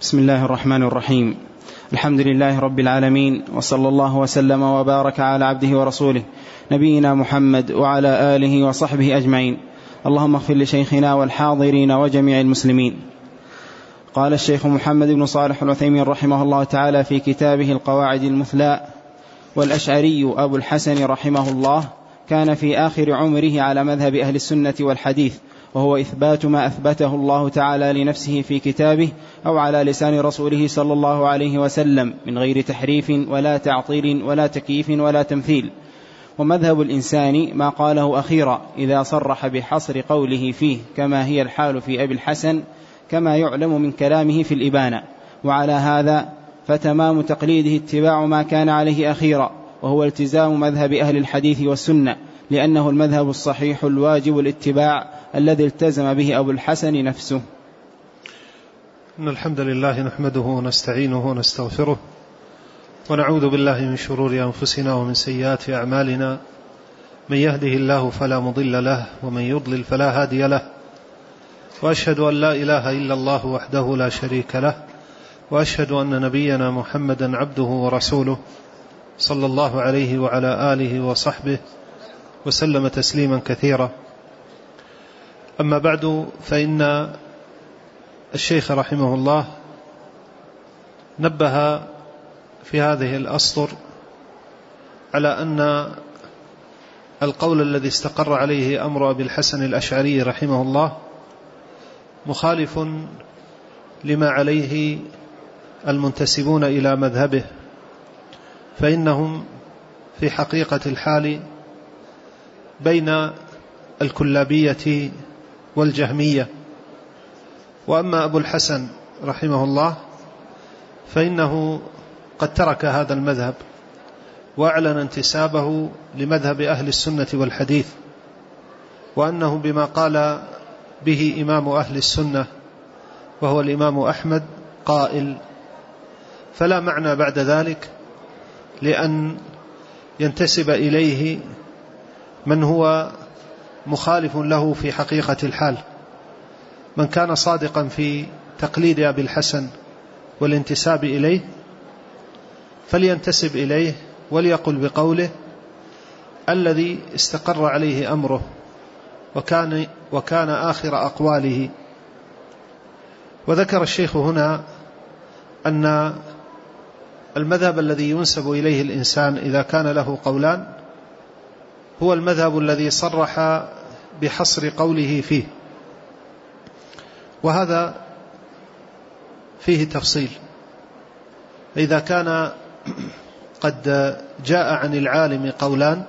بسم الله الرحمن الرحيم. الحمد لله رب العالمين، وصلى الله وسلم وبارك على عبده ورسوله نبينا محمد وعلى آله وصحبه أجمعين. اللهم اغفر لشيخنا والحاضرين وجميع المسلمين. قال الشيخ محمد بن صالح العثيمين رحمه الله تعالى في كتابه القواعد المثلى: والأشعري أبو الحسن رحمه الله كان في آخر عمره على مذهب أهل السنة والحديث، وهو إثبات ما أثبته الله تعالى لنفسه في كتابه أو على لسان رسوله صلى الله عليه وسلم من غير تحريف ولا تعطيل ولا تكييف ولا تمثيل. ومذهب الإنسان ما قاله أخيرا إذا صرح بحصر قوله فيه، كما هي الحال في أبي الحسن كما يعلم من كلامه في الإبانة. وعلى هذا فتمام تقليده اتباع ما كان عليه أخيرا، وهو التزام مذهب أهل الحديث والسنة، لأنه المذهب الصحيح الواجب الاتباع الذي التزم به أبو الحسن نفسه. إن الحمد لله نحمده ونستعينه ونستغفره، ونعوذ بالله من شرور أنفسنا ومن سيئات أعمالنا. من يهده الله فلا مضل له، ومن يضلل فلا هادي له. وأشهد أن لا إله إلا الله وحده لا شريك له، وأشهد أن نبينا محمدا عبده ورسوله صلى الله عليه وعلى آله وصحبه وسلم تسليما كثيرا. أما بعد، فإن الشيخ رحمه الله نبه في هذه الأسطر على أن القول الذي استقر عليه أمر أبي الحسن الأشعري رحمه الله مخالف لما عليه المنتسبون إلى مذهبه، فإنهم في حقيقة الحال بين الكلابية والجهمية. وأما أبو الحسن رحمه الله فإنه قد ترك هذا المذهب وأعلن انتسابه لمذهب أهل السنة والحديث، وأنه بما قال به إمام أهل السنة وهو الإمام أحمد قائل، فلا معنى بعد ذلك لأن ينتسب إليه من هو مخالف له في حقيقة الحال. من كان صادقا في تقليد أبي الحسن والانتساب إليه فلينتسب إليه وليقل بقوله الذي استقر عليه أمره وكان آخر أقواله. وذكر الشيخ هنا أن المذهب الذي ينسب إليه الإنسان إذا كان له قولان هو المذهب الذي صرح بحصر قوله فيه، وهذا فيه تفصيل. إذا كان قد جاء عن العالم قولان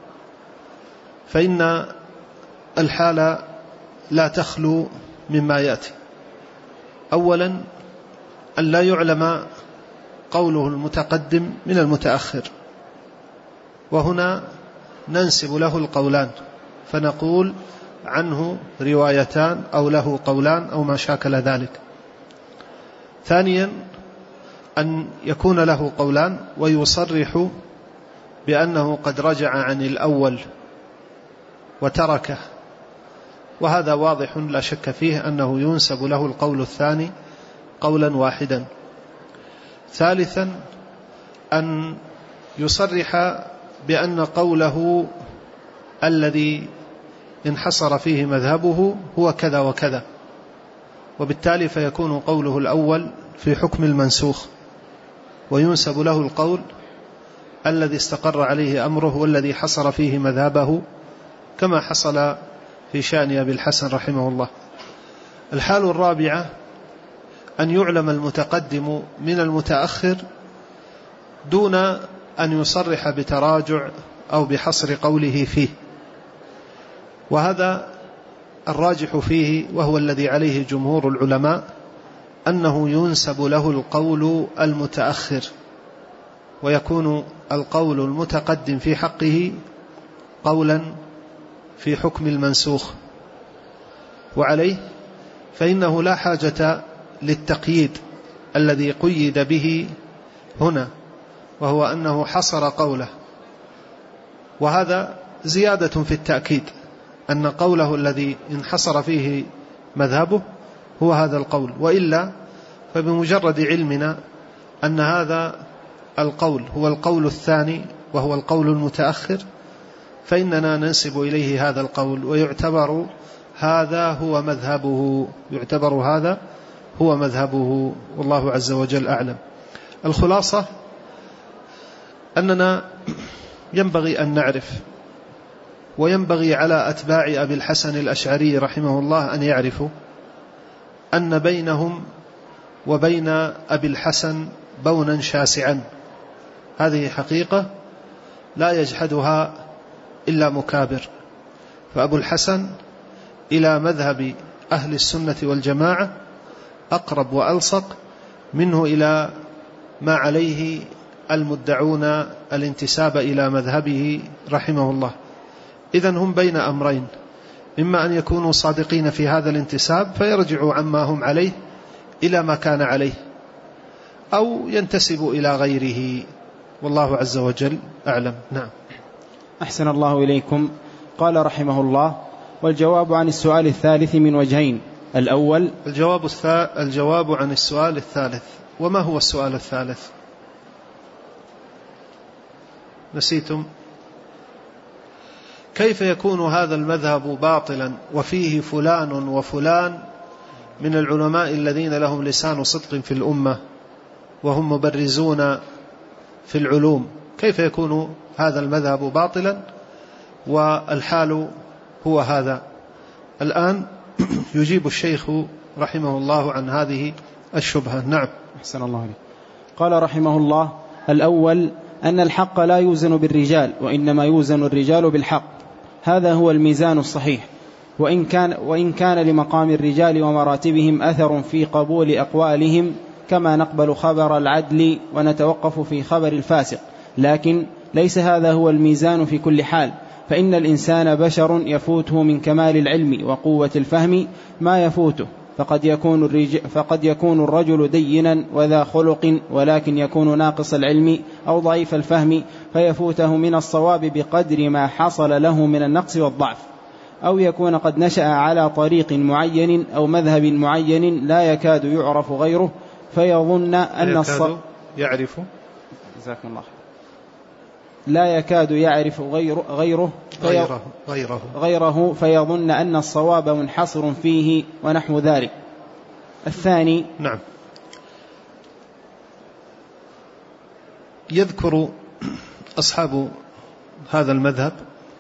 فإن الحال لا تخلو مما يأتي. أولا أن لا يعلم قوله المتقدم من المتأخر، وهنا ننسب له القولان فنقول عنه روايتان أو له قولان أو ما شاكل ذلك. ثانيا أن يكون له قولان ويصرح بأنه قد رجع عن الأول وتركه، وهذا واضح لا شك فيه أنه ينسب له القول الثاني قولا واحدا. ثالثا أن يصرح بأن قوله الذي انحصر فيه مذهبه هو كذا وكذا، وبالتالي فيكون قوله الأول في حكم المنسوخ، وينسب له القول الذي استقر عليه أمره والذي حصر فيه مذهبه، كما حصل في شأن أبي الحسن رحمه الله. الحال الرابعة أن يعلم المتقدم من المتأخر دون أن يصرح بتراجع أو بحصر قوله فيه، وهذا الراجح فيه وهو الذي عليه جمهور العلماء أنه ينسب له القول المتأخر، ويكون القول المتقدم في حقه قولا في حكم المنسوخ. وعليه فإنه لا حاجة للتقييد الذي قيد به هنا، وهو أنه حصر قوله، وهذا زيادة في التأكيد أن قوله الذي انحصر فيه مذهبه هو هذا القول، وإلا فبمجرد علمنا أن هذا القول هو القول الثاني وهو القول المتأخر فإننا ننسب إليه هذا القول ويعتبر هذا هو مذهبه والله عز وجل أعلم. الخلاصة أننا ينبغي أن نعرف وينبغي على أتباع أبي الحسن الأشعري رحمه الله أن يعرفوا أن بينهم وبين أبي الحسن بونا شاسعا، هذه حقيقة لا يجحدها إلا مكابر. فأبو الحسن إلى مذهب أهل السنة والجماعة أقرب وألصق منه إلى ما عليه المدعون الانتساب إلى مذهبه رحمه الله. إذن هم بين أمرين، إما أن يكونوا صادقين في هذا الانتساب فيرجعوا عما هم عليه إلى ما كان عليه، أو ينتسبوا إلى غيره، والله عز وجل أعلم. نعم. أحسن الله إليكم. قال رحمه الله: والجواب عن السؤال الثالث من وجهين. الأول الجواب عن السؤال الثالث. وما هو السؤال الثالث؟ نسيتم؟ كيف يكون هذا المذهب باطلا وفيه فلان وفلان من العلماء الذين لهم لسان صدق في الأمة وهم مبرزون في العلوم، كيف يكون هذا المذهب باطلا والحال هو هذا؟ الآن يجيب الشيخ رحمه الله عن هذه الشبهة. نعم. أحسن الله عليك. قال رحمه الله: الأول أن الحق لا يوزن بالرجال، وإنما يوزن الرجال بالحق، هذا هو الميزان الصحيح، وإن كان لمقام الرجال ومراتبهم أثر في قبول أقوالهم، كما نقبل خبر العدل ونتوقف في خبر الفاسق، لكن ليس هذا هو الميزان في كل حال، فإن الإنسان بشر يفوته من كمال العلم وقوة الفهم ما يفوته، فقد يكون الرجل دينا وذا خلق، ولكن يكون ناقص العلم أو ضعيف الفهم فيفوته من الصواب بقدر ما حصل له من النقص والضعف، أو يكون قد نشأ على طريق معين أو مذهب معين لا يكاد يعرف غيره فيظن أن لا يكاد يعرف غيره فيظن أن الصواب منحصر فيه ونحو ذلك. الثاني. نعم. يذكر أصحاب هذا المذهب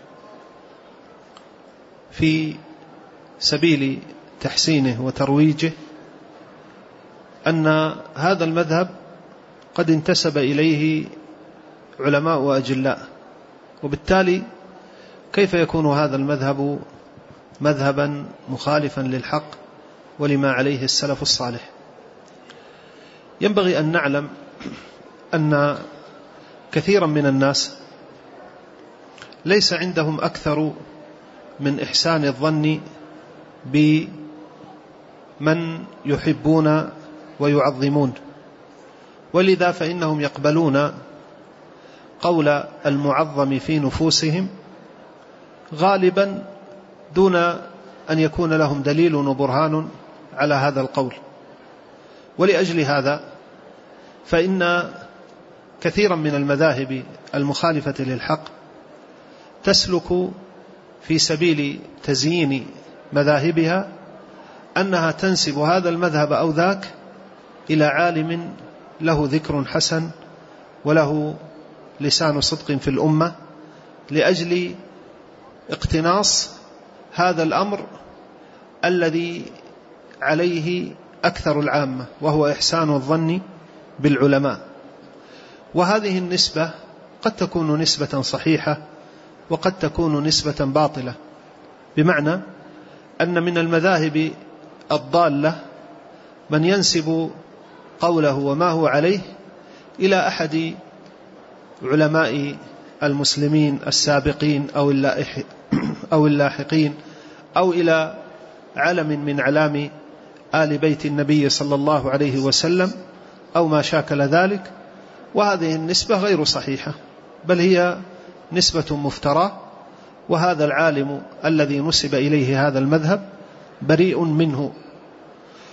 في سبيل تحسينه وترويجه أن هذا المذهب قد انتسب إليه علماء وأجلاء، وبالتالي كيف يكون هذا المذهب مذهبا مخالفا للحق ولما عليه السلف الصالح؟ ينبغي أن نعلم أن كثيرا من الناس ليس عندهم أكثر من إحسان الظن بمن يحبون ويعظمون، ولذا فإنهم يقبلون قول المعظم في نفوسهم غالبا دون أن يكون لهم دليل وبرهان على هذا القول. ولأجل هذا فإن كثيرا من المذاهب المخالفة للحق تسلك في سبيل تزيين مذاهبها أنها تنسب هذا المذهب أو ذاك إلى عالم له ذكر حسن وله لسان صدق في الأمة، لأجل اقتناص هذا الأمر الذي عليه أكثر العامة، وهو إحسان الظن بالعلماء. وهذه النسبة قد تكون نسبة صحيحة وقد تكون نسبة باطلة، بمعنى أن من المذاهب الضالة من ينسب قوله وما هو عليه إلى أحد علماء المسلمين السابقين أو اللاحقين، أو إلى علم من علام آل بيت النبي صلى الله عليه وسلم أو ما شاكل ذلك. وهذه النسبة غير صحيحة، بل هي نسبة مفترى، وهذا العالم الذي نسب إليه هذا المذهب بريء منه.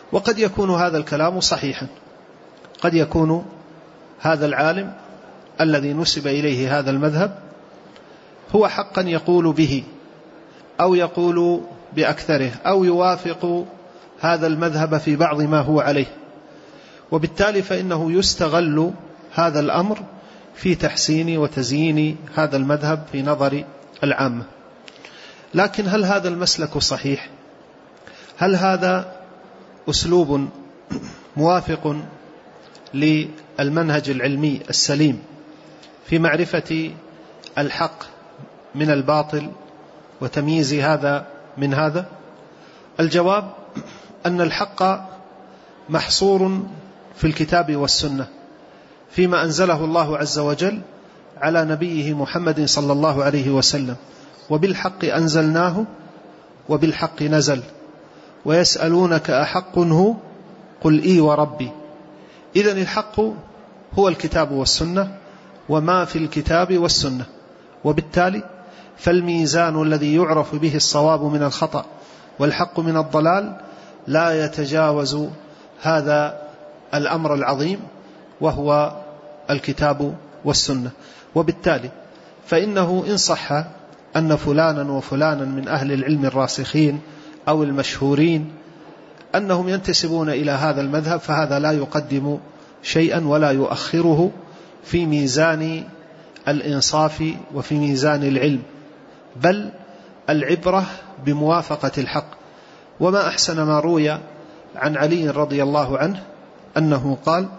وقد يكون هذا الكلام صحيحا، قد يكون هذا العالم الذي نسب إليه هذا المذهب هو حقا يقول به أو يقول بأكثره أو يوافق هذا المذهب في بعض ما هو عليه، وبالتالي فإنه يستغل هذا الأمر في تحسين وتزيين هذا المذهب في نظر العامة. لكن هل هذا المسلك صحيح؟ هل هذا أسلوب موافق للمنهج العلمي السليم في معرفة الحق من الباطل وتمييز هذا من هذا؟ الجواب أن الحق محصور في الكتاب والسنة فيما أنزله الله عز وجل على نبيه محمد صلى الله عليه وسلم، وبالحق أنزلناه وبالحق نزل، ويسألونك أحق هو قل إي وربي. إذن الحق هو الكتاب والسنة وما في الكتاب والسنة، وبالتالي فالميزان الذي يعرف به الصواب من الخطأ والحق من الضلال لا يتجاوز هذا الأمر العظيم وهو الكتاب والسنة. وبالتالي فإنه إن صح أن فلانا وفلانا من أهل العلم الراسخين أو المشهورين أنهم ينتسبون إلى هذا المذهب، فهذا لا يقدم شيئا ولا يؤخره في ميزان الإنصاف وفي ميزان العلم، بل العبرة بموافقة الحق. وما أحسن ما روي عن علي رضي الله عنه أنه قال: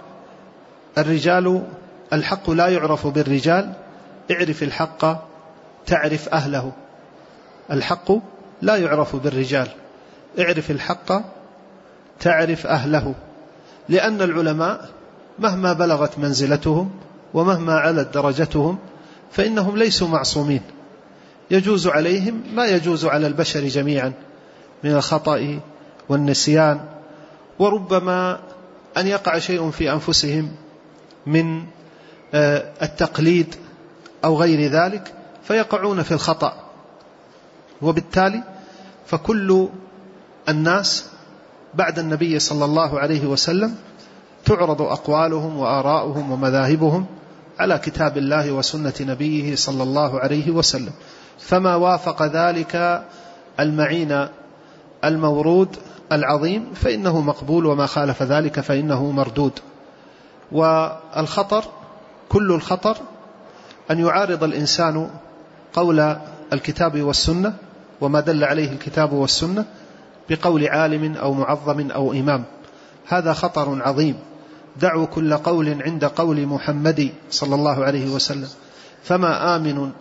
الحق لا يعرف بالرجال، اعرف الحق تعرف أهله. الحق لا يعرف بالرجال، اعرف الحق تعرف أهله، لأن العلماء مهما بلغت منزلتهم ومهما علت درجتهم فإنهم ليسوا معصومين، يجوز عليهم ما يجوز على البشر جميعا من الخطأ والنسيان، وربما أن يقع شيء في أنفسهم من التقليد أو غير ذلك فيقعون في الخطأ. وبالتالي فكل الناس بعد النبي صلى الله عليه وسلم تعرض أقوالهم وآراؤهم ومذاهبهم على كتاب الله وسنة نبيه صلى الله عليه وسلم، فما وافق ذلك المعين المورود العظيم فإنه مقبول، وما خالف ذلك فإنه مردود. والخطر كل الخطر أن يعارض الإنسان قول الكتاب والسنة وما دل عليه الكتاب والسنة بقول عالم أو معظم أو إمام، هذا خطر عظيم. دعوا كل قول عند قول محمد صلى الله عليه وسلم، فما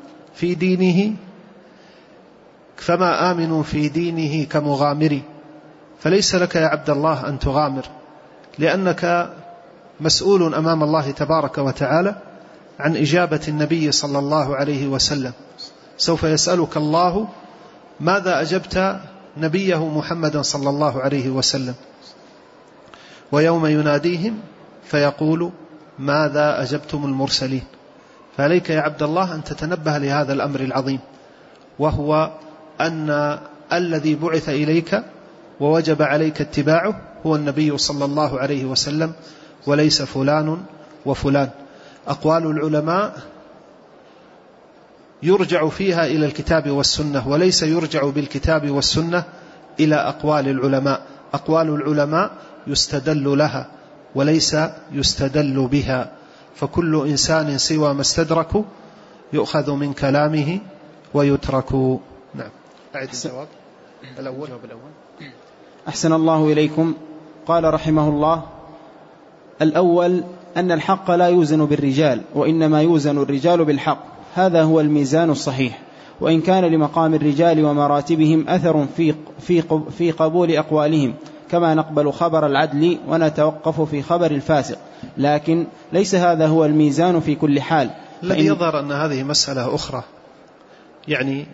آمن في دينه كمغامر، فليس لك يا عبد الله أن تغامر، لأنك مسؤول أمام الله تبارك وتعالى عن إجابة النبي صلى الله عليه وسلم. سوف يسألك الله ماذا أجبت نبيه محمد صلى الله عليه وسلم، ويوم يناديهم فيقول ماذا أجبتم المرسلين. فعليك يا عبد الله أن تتنبه لهذا الأمر العظيم، وهو أن الذي بعث إليك ووجب عليك اتباعه هو النبي صلى الله عليه وسلم، وليس فلان وفلان. أقوال العلماء يرجع فيها إلى الكتاب والسنة، وليس يرجع بالكتاب والسنة إلى أقوال العلماء. أقوال العلماء يستدل لها وليس يستدل بها، فكل إنسان سوى ما استدرك يؤخذ من كلامه ويترك. نعم. أعد الجواب الأول. أحسن الله إليكم. قال رحمه الله: الأول أن الحق لا يوزن بالرجال، وإنما يوزن الرجال بالحق، هذا هو الميزان الصحيح، وإن كان لمقام الرجال ومراتبهم أثر في قبول أقوالهم، كما نقبل خبر العدل ونتوقف في خبر الفاسق، لكن ليس هذا هو الميزان في كل حال. الذي يظهر أن هذه مسألة أخرى، يعني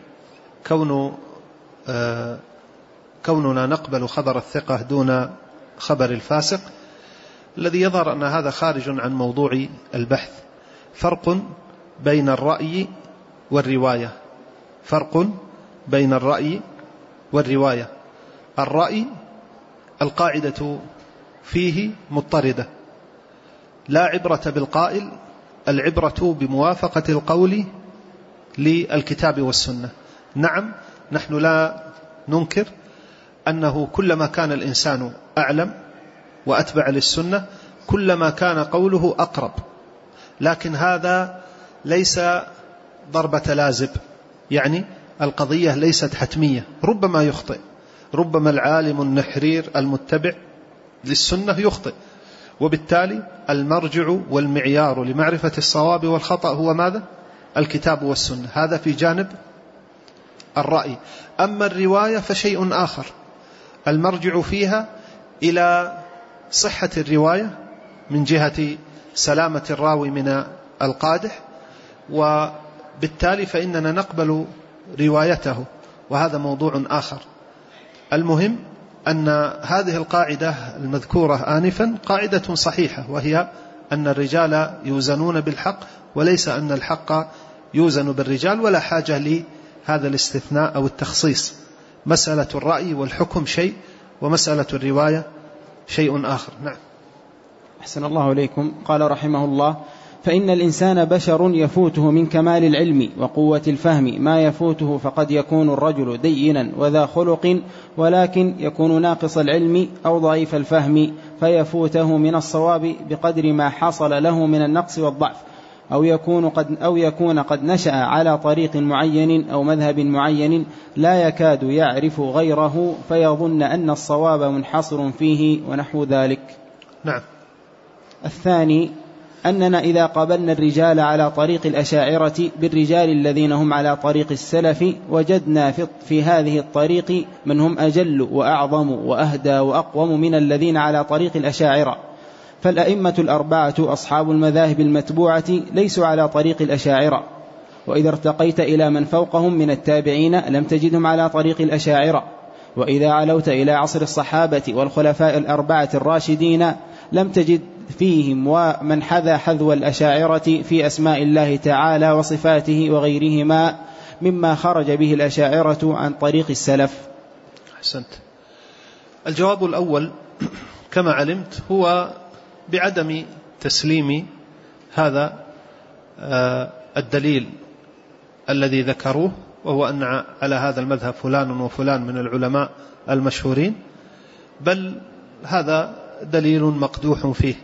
كوننا نقبل خبر الثقة دون خبر الفاسق، الذي يظهر أن هذا خارج عن موضوع البحث. فرق بين الرأي والرواية، فرق بين الرأي والرواية. الرأي القاعدة فيه مضطردة، لا عبرة بالقائل، العبرة بموافقة القول للكتاب والسنة. نعم، نحن لا ننكر أنه كلما كان الإنسان أعلم وأتبع للسنة كلما كان قوله أقرب، لكن هذا ليس ضربة لازب، يعني القضية ليست حتمية، ربما يخطئ، ربما العالم النحرير المتبع للسنة يخطئ، وبالتالي المرجع والمعيار لمعرفة الصواب والخطأ هو ماذا؟ الكتاب والسنة. هذا في جانب الرأي. أما الرواية فشيء آخر، المرجع فيها إلى صحة الرواية من جهة سلامة الراوي من القادح، وبالتالي فإننا نقبل روايته، وهذا موضوع آخر. المهم أن هذه القاعدة المذكورة آنفا قاعدة صحيحة، وهي أن الرجال يوزنون بالحق، وليس أن الحق يوزن بالرجال، ولا حاجة لهذا الاستثناء أو التخصيص. مسألة الرأي والحكم شيء، ومسألة الرواية شيء آخر. نعم. أحسن الله إليكم. قال رحمه الله: فإن الإنسان بشر يفوته من كمال العلم وقوة الفهم ما يفوته، فقد يكون الرجل دينا وذا خلق، ولكن يكون ناقص العلم أو ضعيف الفهم فيفوته من الصواب بقدر ما حصل له من النقص والضعف، أو يكون قد نشأ على طريق معين أو مذهب معين لا يكاد يعرف غيره فيظن أن الصواب منحصر فيه ونحو ذلك. نعم. الثاني أننا إذا قابلنا الرجال على طريق الأشاعرة بالرجال الذين هم على طريق السلف وجدنا في هذه الطريق من هم أجل وأعظم وأهدى وأقوم من الذين على طريق الأشاعرة. فالأئمة الأربعة أصحاب المذاهب المتبوعة ليسوا على طريق الأشاعرة، وإذا ارتقيت إلى من فوقهم من التابعين لم تجدهم على طريق الأشاعرة، وإذا علوت إلى عصر الصحابة والخلفاء الأربعة الراشدين لم تجد فيهم ومن حذا حذو الأشاعرة في أسماء الله تعالى وصفاته وغيرهما مما خرج به الأشاعرة عن طريق السلف. أحسنت. الجواب الأول كما علمت هو بعدم تسليم هذا الدليل الذي ذكروه، وهو أن على هذا المذهب فلان وفلان من العلماء المشهورين، بل هذا دليل مقدوح فيه.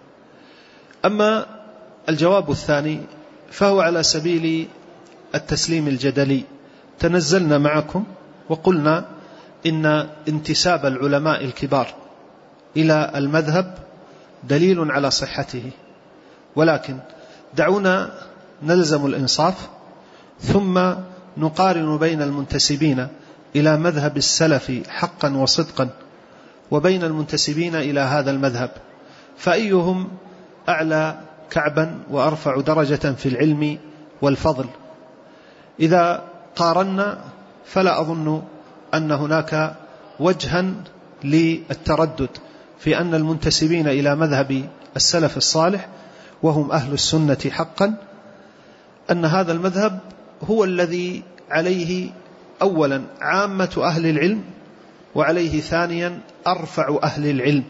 أما الجواب الثاني فهو على سبيل التسليم الجدلي. تنزلنا معكم وقلنا إن انتساب العلماء الكبار إلى المذهب دليل على صحته، ولكن دعونا نلزم الإنصاف ثم نقارن بين المنتسبين إلى مذهب السلف حقا وصدقا وبين المنتسبين إلى هذا المذهب، فأيهم أعلى كعبا وأرفع درجة في العلم والفضل. إذا قارنا فلا أظن أن هناك وجها للتردد في أن المنتسبين إلى مذهب السلف الصالح وهم أهل السنة حقا أن هذا المذهب هو الذي عليه أولا عامة أهل العلم، وعليه ثانيا أرفع أهل العلم.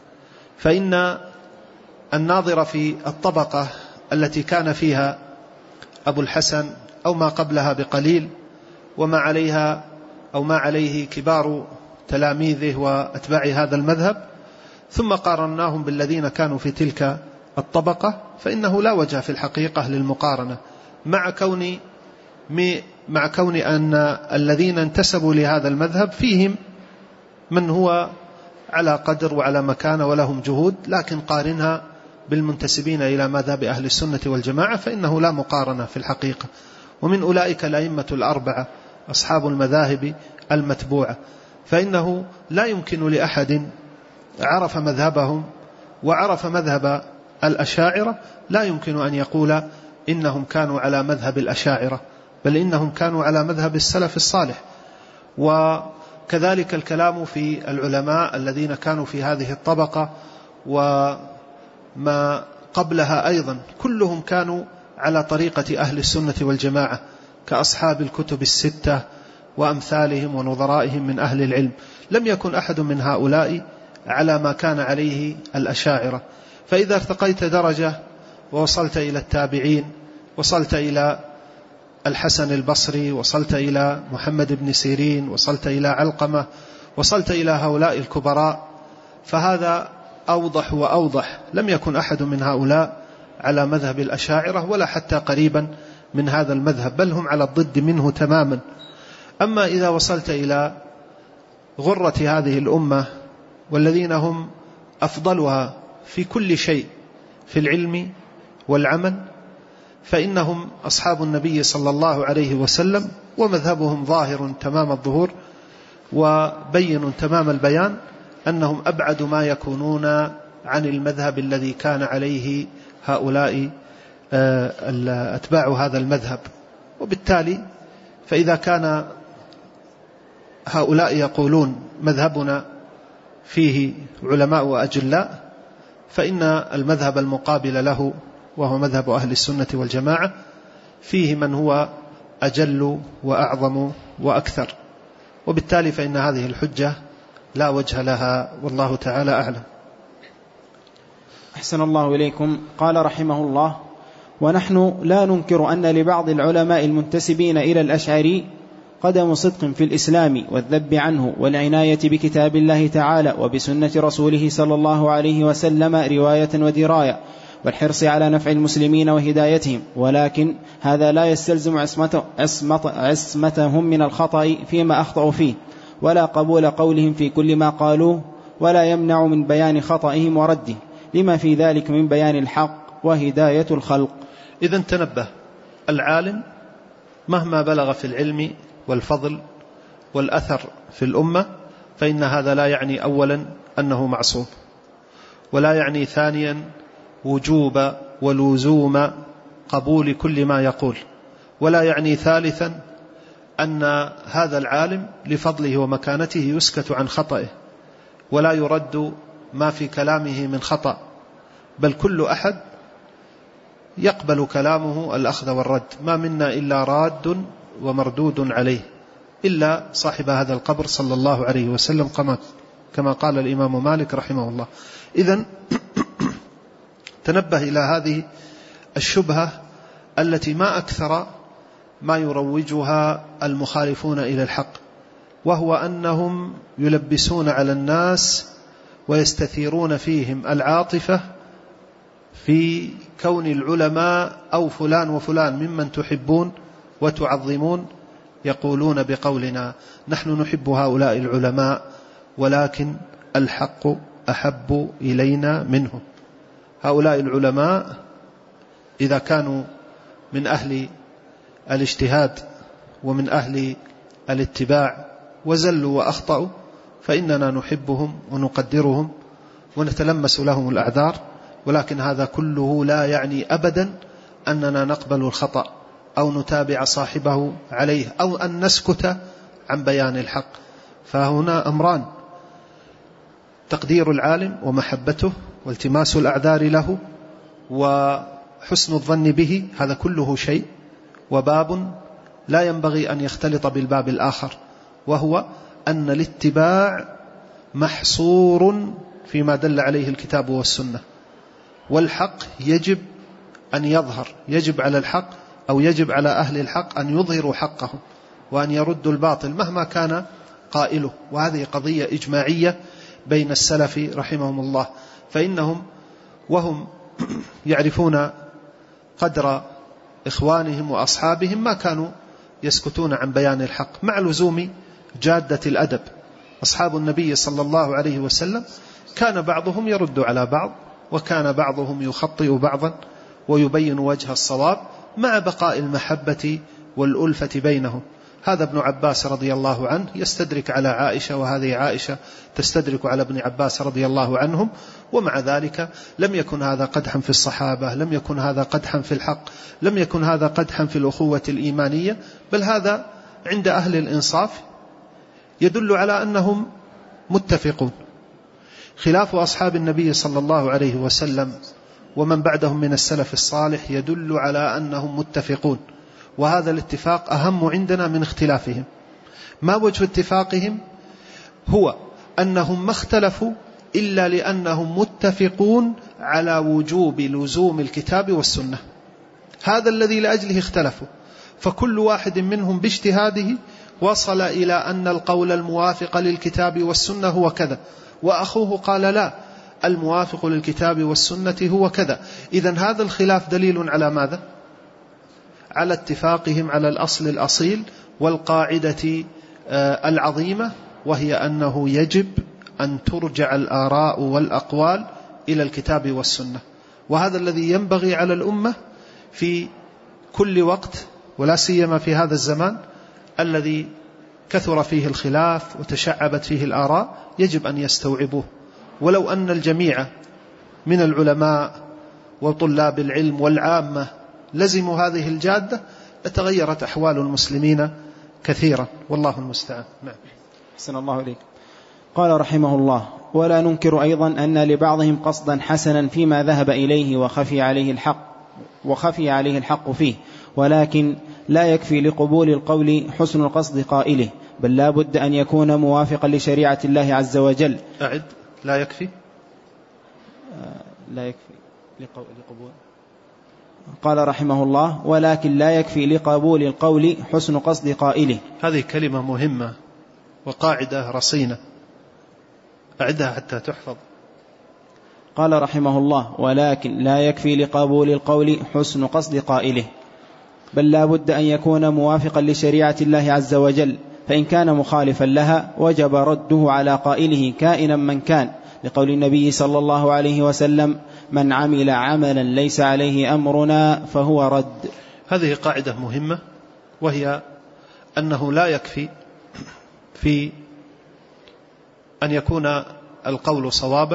فإن الناظر في الطبقة التي كان فيها أبو الحسن أو ما قبلها بقليل وما عليها أو ما عليه كبار تلاميذه وأتباع هذا المذهب، ثم قارناهم بالذين كانوا في تلك الطبقة، فإنه لا وجه في الحقيقة للمقارنة، مع كون أن الذين انتسبوا لهذا المذهب فيهم من هو على قدر وعلى مكانة ولهم جهود، لكن قارنها بالمنتسبين إلى مذهب أهل السنة والجماعة فإنه لا مقارنة في الحقيقة. ومن أولئك الأئمة الأربعة أصحاب المذاهب المتبوعة، فإنه لا يمكن لأحد عرف مذهبهم وعرف مذهب الأشاعرة لا يمكن أن يقول إنهم كانوا على مذهب الأشاعرة، بل إنهم كانوا على مذهب السلف الصالح. وكذلك الكلام في العلماء الذين كانوا في هذه الطبقة وما قبلها أيضا، كلهم كانوا على طريقة أهل السنة والجماعة كأصحاب الكتب الستة وأمثالهم ونظرائهم من أهل العلم. لم يكن أحد من هؤلاء على ما كان عليه الأشاعرة. فإذا ارتقيت درجة ووصلت إلى التابعين، وصلت إلى الحسن البصري، وصلت إلى محمد بن سيرين، وصلت إلى علقمة، وصلت إلى هؤلاء الكبراء، فهذا أوضح وأوضح. لم يكن أحد من هؤلاء على مذهب الأشاعرة ولا حتى قريبا من هذا المذهب، بل هم على الضد منه تماما. أما إذا وصلت إلى غرة هذه الأمة والذين هم أفضلها في كل شيء في العلم والعمل، فإنهم أصحاب النبي صلى الله عليه وسلم، ومذهبهم ظاهر تمام الظهور وبين تمام البيان، أنهم أبعد ما يكونون عن المذهب الذي كان عليه هؤلاء أتباع هذا المذهب. وبالتالي فإذا كان هؤلاء يقولون مذهبنا فيه علماء وأجلاء، فإن المذهب المقابل له وهو مذهب أهل السنة والجماعة فيه من هو أجل وأعظم وأكثر. وبالتالي فإن هذه الحجة لا وجه لها، والله تعالى أعلم. أحسن الله إليكم. قال رحمه الله: ونحن لا ننكر أن لبعض العلماء المنتسبين إلى الأشعري قدم صدق في الإسلام والذب عنه والعناية بكتاب الله تعالى وبسنة رسوله صلى الله عليه وسلم رواية ودراية، والحرص على نفع المسلمين وهدايتهم، ولكن هذا لا يستلزم عصمتهم من الخطأ فيما أخطأوا فيه، ولا قبول قولهم في كل ما قالوه، ولا يمنع من بيان خطئهم ورده، لما في ذلك من بيان الحق وهداية الخلق. إذن تنبه، العالم مهما بلغ في العلم والفضل والأثر في الأمة، فإن هذا لا يعني أولا أنه معصوم، ولا يعني ثانيا وجوب ولزوم قبول كل ما يقول، ولا يعني ثالثا أن هذا العالم لفضله ومكانته يسكت عن خطئه ولا يرد ما في كلامه من خطأ، بل كل أحد يقبل كلامه الأخذ والرد، ما منا إلا راد ومردود عليه، إلا صاحب هذا القبر صلى الله عليه وسلم، كما قال الإمام مالك رحمه الله. إذن تنبه إلى هذه الشبهة التي ما أكثر ما يروجها المخالفون إلى الحق، وهو أنهم يلبسون على الناس ويستثيرون فيهم العاطفة في كون العلماء أو فلان وفلان ممن تحبون وتعظمون يقولون بقولنا: نحن نحب هؤلاء العلماء ولكن الحق أحب إلينا منهم. هؤلاء العلماء إذا كانوا من أهل الاجتهاد ومن أهل الاتباع وزلوا وأخطأوا، فإننا نحبهم ونقدرهم ونتلمس لهم الأعذار، ولكن هذا كله لا يعني أبدا أننا نقبل الخطأ أو نتابع صاحبه عليه أو أن نسكت عن بيان الحق. فهنا أمران: تقدير العالم ومحبته والتماس الأعذار له وحسن الظن به، هذا كله شيء، وباب لا ينبغي أن يختلط بالباب الآخر، وهو أن الاتباع محصور فيما دل عليه الكتاب والسنة، والحق يجب أن يظهر، يجب على الحق أو يجب على أهل الحق أن يظهروا حقهم وأن يردوا الباطل مهما كان قائله. وهذه قضية إجماعية بين السلف رحمهم الله، فإنهم وهم يعرفون قدر إخوانهم وأصحابهم ما كانوا يسكتون عن بيان الحق، مع لزوم جادة الأدب. أصحاب النبي صلى الله عليه وسلم كان بعضهم يرد على بعض، وكان بعضهم يخطئ بعضا ويبين وجه الصواب، مع بقاء المحبة والألفة بينهم. هذا ابن عباس رضي الله عنه يستدرك على عائشة، وهذه عائشة تستدرك على ابن عباس رضي الله عنهم، ومع ذلك لم يكن هذا قدحا في الصحابة، لم يكن هذا قدحا في الحق، لم يكن هذا قدحا في الأخوة الإيمانية، بل هذا عند أهل الإنصاف يدل على أنهم متفقون. خلاف أصحاب النبي صلى الله عليه وسلم ومن بعدهم من السلف الصالح يدل على أنهم متفقون، وهذا الاتفاق أهم عندنا من اختلافهم. ما وجه اتفاقهم؟ هو أنهم ما اختلفوا إلا لأنهم متفقون على وجوب لزوم الكتاب والسنة. هذا الذي لأجله اختلفوا، فكل واحد منهم باجتهاده وصل إلى أن القول الموافق للكتاب والسنة هو كذا، وأخوه قال لا، الموافق للكتاب والسنة هو كذا. إذن هذا الخلاف دليل على ماذا؟ على اتفاقهم على الأصل الأصيل والقاعدة العظيمة، وهي أنه يجب أن ترجع الآراء والأقوال إلى الكتاب والسنة. وهذا الذي ينبغي على الأمة في كل وقت، ولا سيما في هذا الزمان الذي كثر فيه الخلاف وتشعبت فيه الآراء، يجب أن يستوعبوه. ولو أن الجميع من العلماء وطلاب العلم والعامة لزموا هذه الجادة لتغيرت أحوال المسلمين كثيرا، والله المستعان. نعم. أحسن الله إليك. قال رحمه الله: ولا ننكر أيضا أن لبعضهم قصدا حسنا فيما ذهب إليه وخفي عليه الحق فيه، ولكن لا يكفي لقبول القول حسن القصد قائله، بل لا بد أن يكون موافقا لشريعة الله عز وجل. أعد. لا يكفي لقبول. قال رحمه الله: ولكن لا يكفي لقبول القول حسن قصد قائله. هذه كلمة مهمة وقاعدة رصينة، أعدها حتى تحفظ. قال رحمه الله: ولكن لا يكفي لقبول القول حسن قصد قائله، بل لا بد أن يكون موافقا لشريعة الله عز وجل، فإن كان مخالفا لها وجب رده على قائله كائنا من كان، لقول النبي صلى الله عليه وسلم: من عمل عملا ليس عليه أمرنا فهو رد. هذه قاعدة مهمة، وهي أنه لا يكفي في أن يكون القول صوابا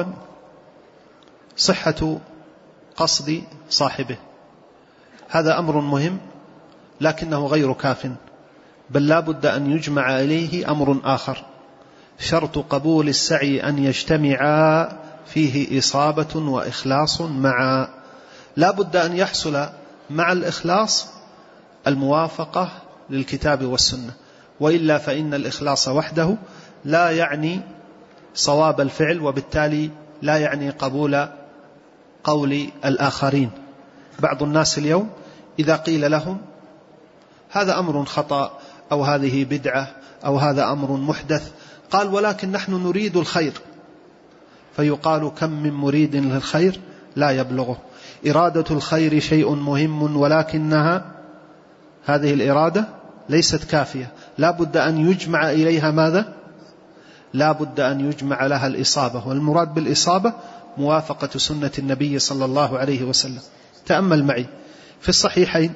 صحة قصد صاحبه، هذا أمر مهم، لكنه غير كاف، بل لا بد أن يجمع إليه أمر آخر. شرط قبول السعي أن يجتمع فيه إصابة وإخلاص معا. لا بد أن يحصل مع الإخلاص الموافقة للكتاب والسنة، وإلا فإن الإخلاص وحده لا يعني صواب الفعل، وبالتالي لا يعني قبول قول الآخرين. بعض الناس اليوم إذا قيل لهم هذا أمر خطأ أو هذه بدعة أو هذا أمر محدث، قال: ولكن نحن نريد الخير. فيقال: كم من مريد للخير لا يبلغه. إرادة الخير شيء مهم، ولكنها هذه الإرادة ليست كافية، لا بد أن يجمع إليها ماذا؟ لا بد أن يجمع لها الإصابة، والمراد بالإصابة موافقة سنة النبي صلى الله عليه وسلم. تأمل معي في الصحيحين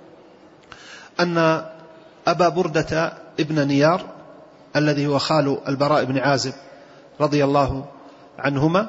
أن أبا بردة ابن نيار الذي هو خال البراء بن عازب رضي الله عنهما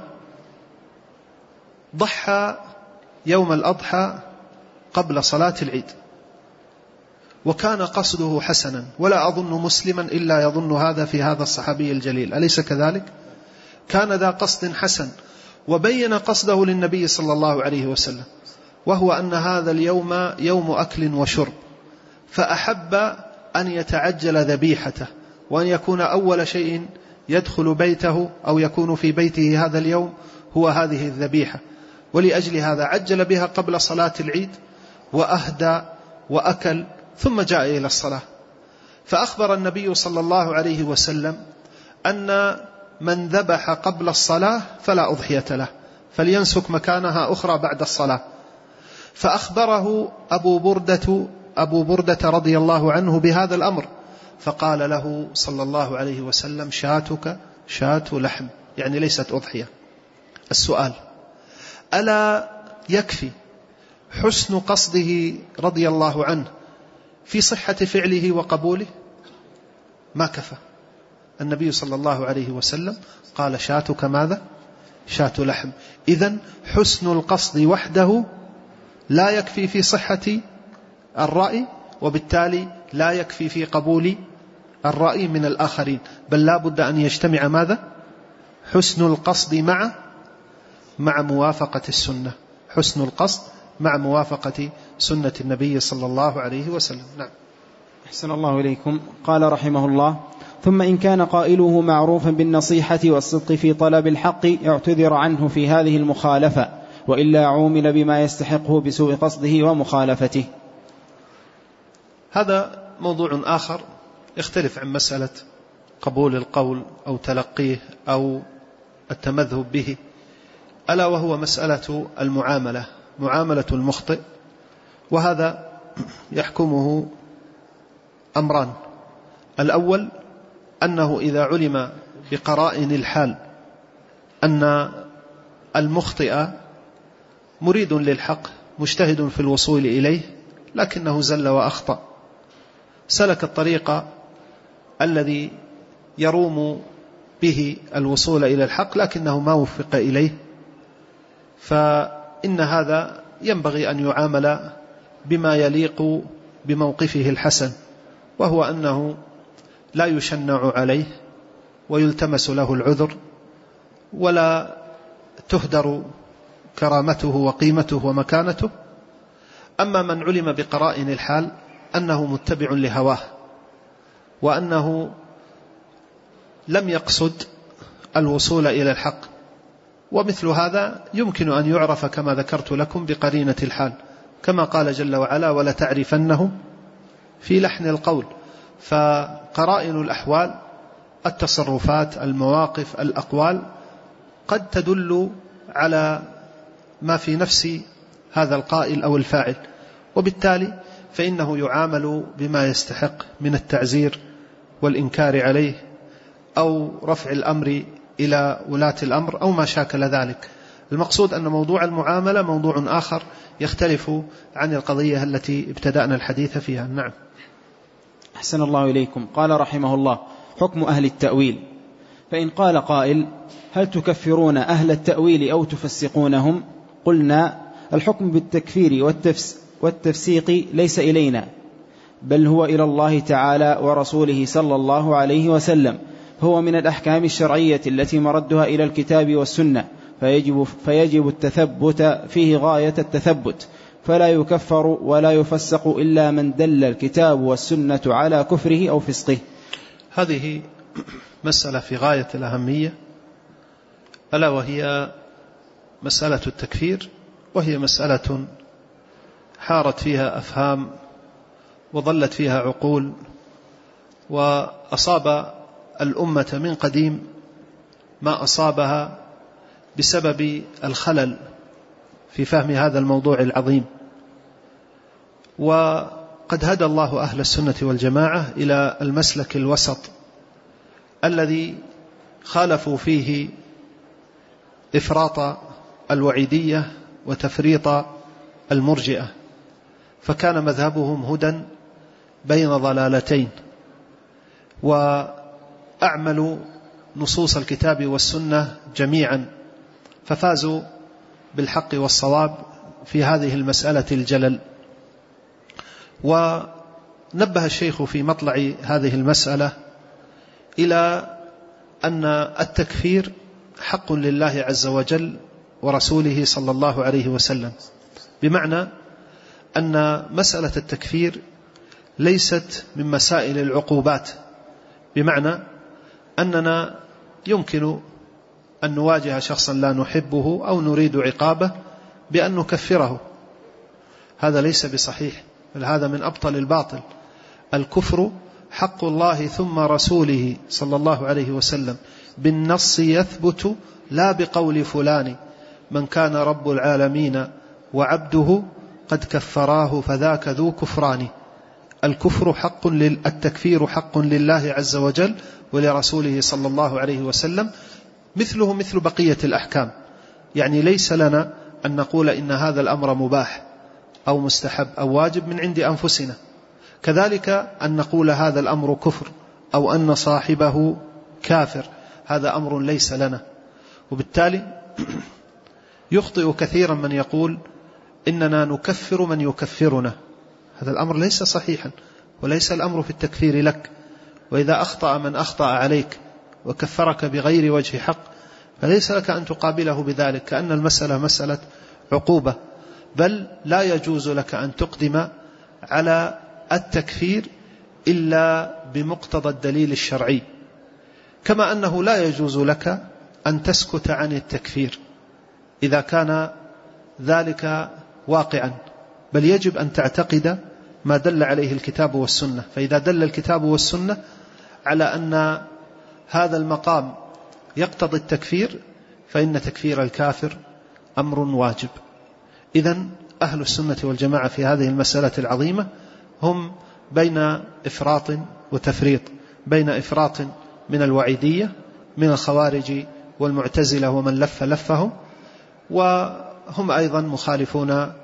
ضحى يوم الأضحى قبل صلاة العيد، وكان قصده حسنا، ولا أظن مسلما إلا يظن هذا في هذا الصحابي الجليل، أليس كذلك؟ كان ذا قصد حسن، وبين قصده للنبي صلى الله عليه وسلم، وهو أن هذا اليوم يوم أكل وشرب، فأحب أن يتعجل ذبيحته، وأن يكون أول شيء يدخل بيته أو يكون في بيته هذا اليوم هو هذه الذبيحة، ولأجل هذا عجل بها قبل صلاة العيد وأهدى وأكل، ثم جاء إلى الصلاة. فأخبر النبي صلى الله عليه وسلم أن من ذبح قبل الصلاة فلا أضحية له، فلينسك مكانها أخرى بعد الصلاة. فأخبره أبو بردة رضي الله عنه بهذا الأمر، فقال له صلى الله عليه وسلم: شاتك شاة لحم، يعني ليست أضحية. السؤال: ألا يكفي حسن قصده رضي الله عنه في صحة فعله وقبوله؟ ما كفى. النبي صلى الله عليه وسلم قال: شاتك ماذا؟ شاة لحم. إذن حسن القصد وحده لا يكفي في صحة الرأي، وبالتالي لا يكفي في قبول الرأي من الآخرين، بل لا بد أن يجتمع ماذا؟ حسن القصد مع موافقة السنة، حسن القصد مع موافقة سنة النبي صلى الله عليه وسلم. نعم. أحسن الله إليكم. قال رحمه الله: ثم إن كان قائله معروفا بالنصيحة والصدق في طلب الحق اعتذر عنه في هذه المخالفة، وإلا عومل بما يستحقه بسوء قصده ومخالفته. هذا موضوع آخر يختلف عن مسألة قبول القول أو تلقيه أو التمذهب به، ألا وهو مسألة المعاملة، معاملة المخطئ. وهذا يحكمه أمران: الأول أنه إذا علم بقرائن الحال أن المخطئ مريد للحق مجتهد في الوصول إليه لكنه زل وأخطأ، سلك الطريق الذي يروم به الوصول إلى الحق لكنه ما وفق إليه، فإن هذا ينبغي أن يعامل بما يليق بموقفه الحسن، وهو أنه لا يشنع عليه ويلتمس له العذر ولا تهدر كرامته وقيمته ومكانته. أما من علم بقرائن الحال أنه متبع لهواه وأنه لم يقصد الوصول إلى الحق، ومثل هذا يمكن أن يعرف كما ذكرت لكم بقرينة الحال، كما قال جل وعلا: ولتعرفنه في لحن القول. فقرائن الأحوال، التصرفات، المواقف، الأقوال قد تدل على ما في نفس هذا القائل أو الفاعل، وبالتالي فإنه يعامل بما يستحق من التعزير والإنكار عليه أو رفع الأمر إلى ولاة الأمر أو ما شاكل ذلك. المقصود أن موضوع المعاملة موضوع آخر يختلف عن القضية التي ابتدأنا الحديث فيها. نعم. أحسن الله إليكم. قال رحمه الله: حكم أهل التأويل. فإن قال قائل: هل تكفرون أهل التأويل أو تفسقونهم؟ قلنا: الحكم بالتكفير والتفسيق ليس إلينا، بل هو إلى الله تعالى ورسوله صلى الله عليه وسلم، هو من الأحكام الشرعية التي مردها إلى الكتاب والسنة، فيجب التثبت فيه غاية التثبت، فلا يكفر ولا يفسق إلا من دل الكتاب والسنة على كفره أو فسقه. هذه مسألة في غاية الأهمية، ألا وهي مسألة التكفير، وهي مسألة حارت فيها أفهام وظلت فيها عقول، وأصاب الأمة من قديم ما أصابها بسبب الخلل في فهم هذا الموضوع العظيم. وقد هدى الله أهل السنة والجماعة إلى المسلك الوسط الذي خالفوا فيه إفراط الوعيدية وتفريط المرجئة، فكان مذهبهم هدى بين ضلالتين، وأعملوا نصوص الكتاب والسنة جميعا، ففازوا بالحق والصواب في هذه المسألة الجلل. ونبه الشيخ في مطلع هذه المسألة إلى أن التكفير حق لله عز وجل ورسوله صلى الله عليه وسلم، بمعنى أن مسألة التكفير ليست من مسائل العقوبات، بمعنى أننا يمكن أن نواجه شخصا لا نحبه أو نريد عقابه بأن نكفره، هذا ليس بصحيح، بل هذا من أبطل الباطل. الكفر حق الله ثم رسوله صلى الله عليه وسلم بالنص يثبت، لا بقول فلان من كان رب العالمين وعبده قد كفراه فذاك ذو كفران. الكفر حق التكفير حق لله عز وجل ولرسوله صلى الله عليه وسلم، مثله مثل بقية الأحكام. يعني ليس لنا أن نقول إن هذا الأمر مباح أو مستحب أو واجب من عند أنفسنا، كذلك أن نقول هذا الأمر كفر أو أن صاحبه كافر، هذا أمر ليس لنا. وبالتالي يخطئ كثيرا من يقول إننا نكفر من يكفرنا، هذا الأمر ليس صحيحا، وليس الأمر في التكفير لك. وإذا أخطأ من أخطأ عليك وكفرك بغير وجه حق فليس لك أن تقابله بذلك، كأن المسألة مسألة عقوبة، بل لا يجوز لك أن تقدم على التكفير إلا بمقتضى الدليل الشرعي. كما أنه لا يجوز لك أن تسكت عن التكفير إذا كان ذلك واقعا، بل يجب أن تعتقد ما دل عليه الكتاب والسنة. فإذا دل الكتاب والسنة على أن هذا المقام يقتضي التكفير فإن تكفير الكافر أمر واجب. إذن أهل السنة والجماعة في هذه المسألة العظيمة هم بين إفراط وتفريط، بين إفراط من الوعيدية من الخوارج والمعتزلة ومن لفهم، وهم أيضا مخالفون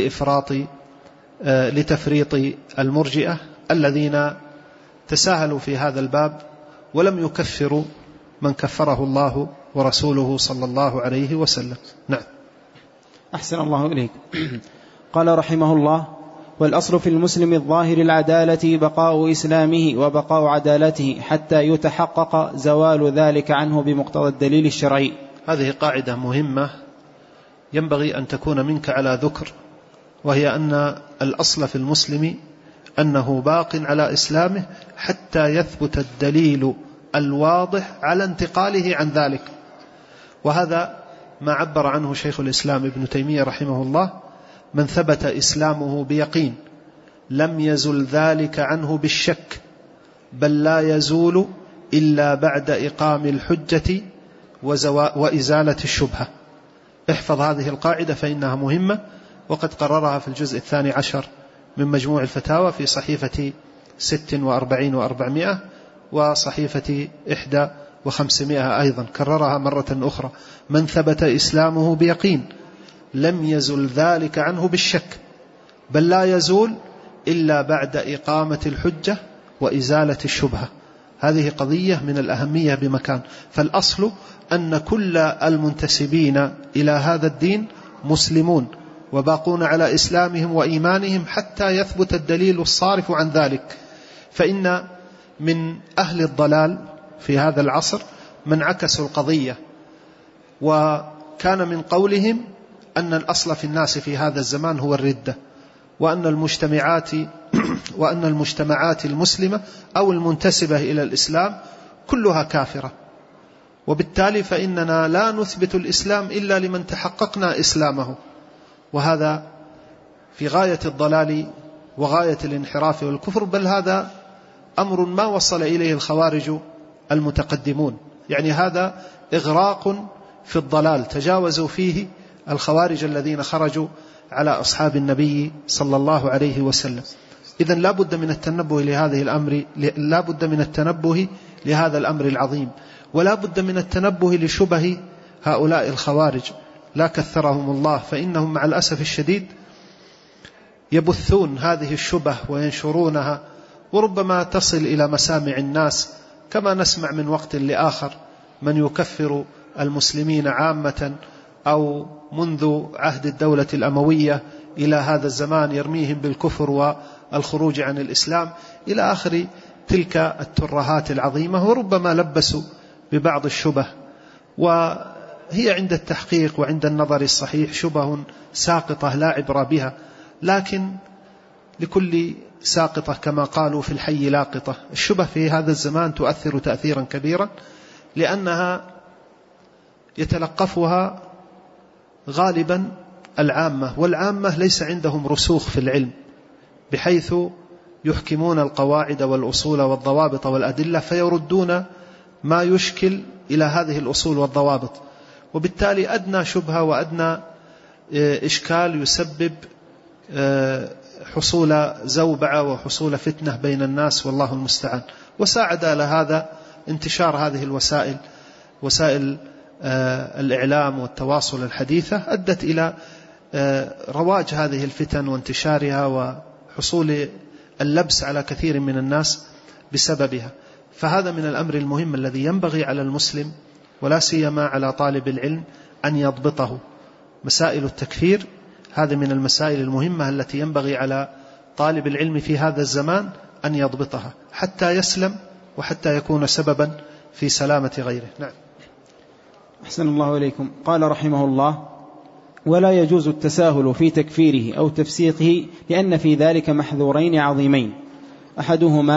لتفريط المرجئة الذين تساهلوا في هذا الباب ولم يكفروا من كفره الله ورسوله صلى الله عليه وسلم. نعم. أحسن الله إليك. قال رحمه الله: والأصل في المسلم الظاهر العدالة بقاء إسلامه وبقاء عدالته حتى يتحقق زوال ذلك عنه بمقتضى الدليل الشرعي. هذه قاعدة مهمة ينبغي أن تكون منك على ذكر، وهي أن الأصل في المسلم أنه باق على إسلامه حتى يثبت الدليل الواضح على انتقاله عن ذلك. وهذا ما عبر عنه شيخ الإسلام ابن تيمية رحمه الله: من ثبت إسلامه بيقين لم يزل ذلك عنه بالشك، بل لا يزول إلا بعد إقام الحجة وإزالة الشبهة. احفظ هذه القاعدة فإنها مهمة، وقد قررها في الجزء 12 من مجموع الفتاوى في صحيفة 46 و400 وصحيفة 51 أيضا كررها مرة أخرى: من ثبت إسلامه بيقين لم يزل ذلك عنه بالشك، بل لا يزول إلا بعد إقامة الحجة وإزالة الشبهة. هذه قضية من الأهمية بمكان. فالأصل أن كل المنتسبين إلى هذا الدين مسلمون وباقون على إسلامهم وإيمانهم حتى يثبت الدليل الصارف عن ذلك. فإن من أهل الضلال في هذا العصر من عكسوا القضية، وكان من قولهم أن الأصل في الناس في هذا الزمان هو الردة، وأن المجتمعات المسلمة أو المنتسبة إلى الإسلام كلها كافرة، وبالتالي فإننا لا نثبت الإسلام إلا لمن تحققنا إسلامه. وهذا في غاية الضلال وغاية الانحراف والكفر، بل هذا أمر ما وصل إليه الخوارج المتقدمون. يعني هذا إغراق في الضلال تجاوزوا فيه الخوارج الذين خرجوا على أصحاب النبي صلى الله عليه وسلم. إذن لا بد من التنبه لهذا الأمر العظيم، ولا بد من التنبه لشبه هؤلاء الخوارج لا كثرهم الله، فإنهم مع الأسف الشديد يبثون هذه الشبه وينشرونها، وربما تصل إلى مسامع الناس، كما نسمع من وقت لآخر من يكفر المسلمين عامة أو منذ عهد الدولة الأموية إلى هذا الزمان يرميهم بالكفر والخروج عن الإسلام إلى آخر تلك الترهات العظيمة. وربما لبسوا ببعض الشبه، وهي عند التحقيق وعند النظر الصحيح شبه ساقطة لا عبرة بها، لكن لكل ساقطة كما قالوا في الحي لاقطة. الشبه في هذا الزمان تؤثر تأثيرا كبيرا، لأنها يتلقفها غالبا العامة، والعامة ليس عندهم رسوخ في العلم بحيث يحكمون القواعد والأصول والضوابط والأدلة، فيردون ما يشكل إلى هذه الأصول والضوابط، وبالتالي أدنى شبهة وأدنى إشكال يسبب حصول زوبعة وحصول فتنة بين الناس، والله المستعان. وساعد على هذا انتشار هذه الوسائل، وسائل الإعلام والتواصل الحديثة، أدت إلى رواج هذه الفتن وانتشارها وحصول اللبس على كثير من الناس بسببها. فهذا من الأمر المهم الذي ينبغي على المسلم ولا سيما على طالب العلم أن يضبطه. مسائل التكفير هذا من المسائل المهمة التي ينبغي على طالب العلم في هذا الزمان أن يضبطها حتى يسلم وحتى يكون سببا في سلامة غيره. نعم. أحسن الله إليكم. قال رحمه الله: ولا يجوز التساهل في تكفيره أو تفسيقه، لأن في ذلك محذورين عظيمين: أحدهما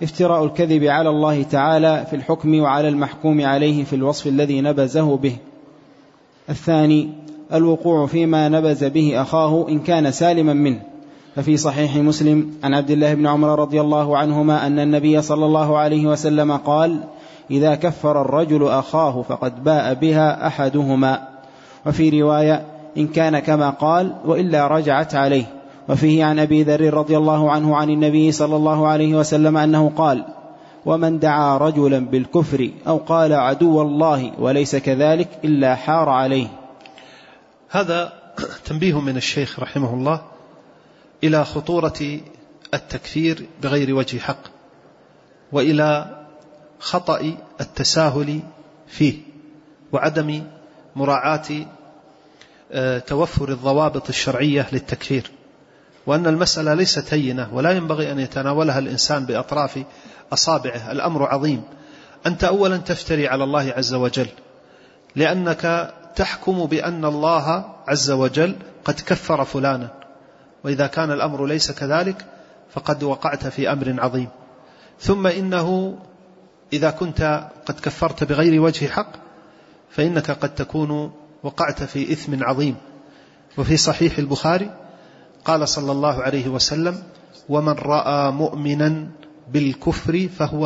افتراء الكذب على الله تعالى في الحكم وعلى المحكوم عليه في الوصف الذي نبذه به. الثاني الوقوع فيما نبذ به أخاه إن كان سالما منه. ففي صحيح مسلم عن عبد الله بن عمر رضي الله عنهما أن النبي صلى الله عليه وسلم قال: إذا كفر الرجل أخاه فقد باء بها أحدهما. وفي رواية: إن كان كما قال وإلا رجعت عليه. وفيه عن أبي ذر رضي الله عنه عن النبي صلى الله عليه وسلم أنه قال: ومن دعا رجلا بالكفر أو قال عدو الله وليس كذلك إلا حار عليه. هذا تنبيه من الشيخ رحمه الله إلى خطورة التكفير بغير وجه حق، وإلى خطأ التساهل فيه، وعدم مراعاة توفر الضوابط الشرعية للتكفير، وأن المسألة ليست هينة ولا ينبغي أن يتناولها الإنسان بأطراف أصابعه. الأمر عظيم. أنت أولا تفتري على الله عز وجل، لأنك تحكم بأن الله عز وجل قد كفر فلانا، وإذا كان الأمر ليس كذلك فقد وقعت في أمر عظيم. ثم إنه إذا كنت قد كفرت بغير وجه حق فإنك قد تكون وقعت في إثم عظيم. وفي صحيح البخاري قال صلى الله عليه وسلم: ومن رأى مؤمنا بالكفر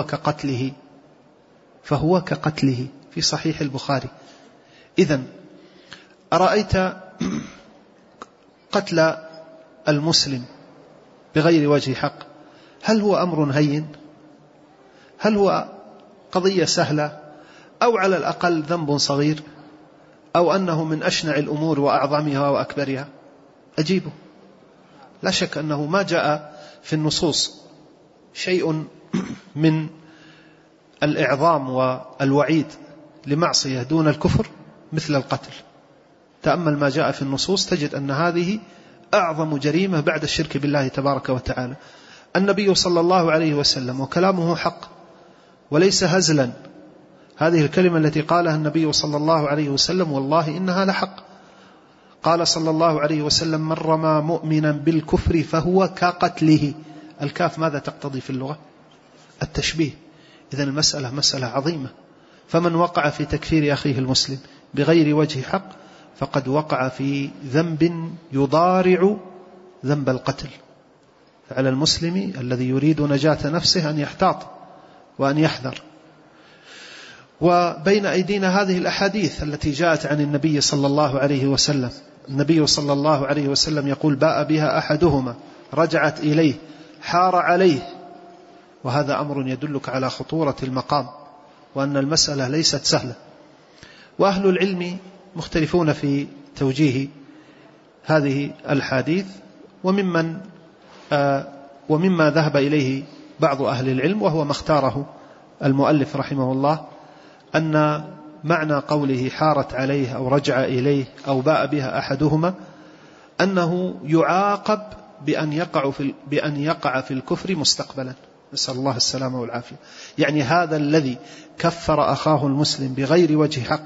فهو كقتله في صحيح البخاري. إذن أرأيت قتل المسلم بغير وجه حق هل هو أمر هين؟ هل هو قضية سهلة؟ أو على الأقل ذنب صغير؟ أو أنه من أشنع الأمور وأعظمها وأكبرها؟ أجيبه. لا شك أنه ما جاء في النصوص شيء من الإعظام والوعيد لمعصية دون الكفر مثل القتل. تأمل ما جاء في النصوص تجد أن هذه أعظم جريمة بعد الشرك بالله تبارك وتعالى. النبي صلى الله عليه وسلم وكلامه حق وليس هزلا. هذه الكلمة التي قالها النبي صلى الله عليه وسلم والله إنها لحق. قال صلى الله عليه وسلم: من رمى مؤمنا بالكفر فهو كقتله. الكاف ماذا تقتضي في اللغة؟ التشبيه. إذن المسألة مسألة عظيمة. فمن وقع في تكفير أخيه المسلم بغير وجه حق فقد وقع في ذنب يضارع ذنب القتل. فعلى المسلم الذي يريد نجاة نفسه أن يحتاط وأن يحذر. وبين أيدينا هذه الأحاديث التي جاءت عن النبي صلى الله عليه وسلم. النبي صلى الله عليه وسلم يقول: باء بها أحدهما رجعت إليه حار عليه. وهذا أمر يدلك على خطورة المقام وأن المسألة ليست سهلة. وأهل العلم مختلفون في توجيه هذه الحديث، ومما ذهب إليه بعض أهل العلم وهو ما اختاره المؤلف رحمه الله أن معنى قوله حارت عليه أو رجع إليه أو باء بها أحدهما أنه يعاقب بأن يقع في الكفر مستقبلا. نسأل الله السلامة والعافية. يعني هذا الذي كفر أخاه المسلم بغير وجه حق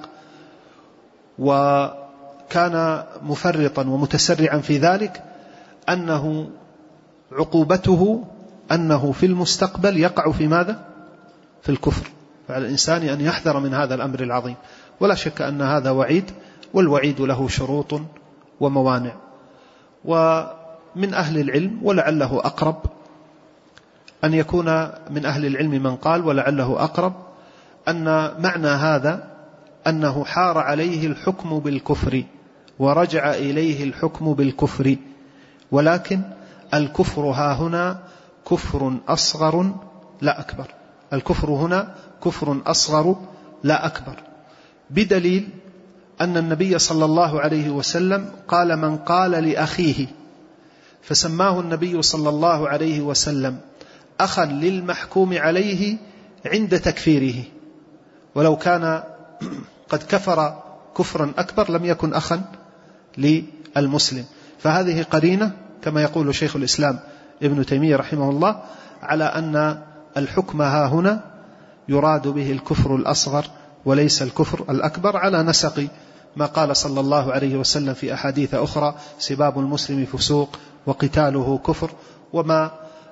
وكان مفرطا ومتسرعا في ذلك أنه عقوبته أنه في المستقبل يقع في ماذا؟ في الكفر. فعلى الإنسان أن يحذر من هذا الأمر العظيم. ولا شك أن هذا وعيد، والوعيد له شروط وموانع. ومن أهل العلم ولعله أقرب أن يكون من أهل العلم من قال ولعله أقرب أن معنى هذا أنه حار عليه الحكم بالكفر ورجع إليه الحكم بالكفر، ولكن الكفر ها هنا كفر أصغر لا أكبر. الكفر هنا كفر أصغر لا أكبر، بدليل أن النبي صلى الله عليه وسلم قال: من قال لأخيه، فسماه النبي صلى الله عليه وسلم أخا للمحكوم عليه عند تكفيره، ولو كان قد كفر كفرا أكبر لم يكن أخا للمسلم. فهذه قرينة كما يقول شيخ الإسلام ابن تيمية رحمه الله على أن الحكم ها هنا يراد به الكفر الأصغر وليس الكفر الأكبر، على نسق ما قال صلى الله عليه وسلم في أحاديث أخرى: سباب المسلم فسوق وقتاله كفر، وما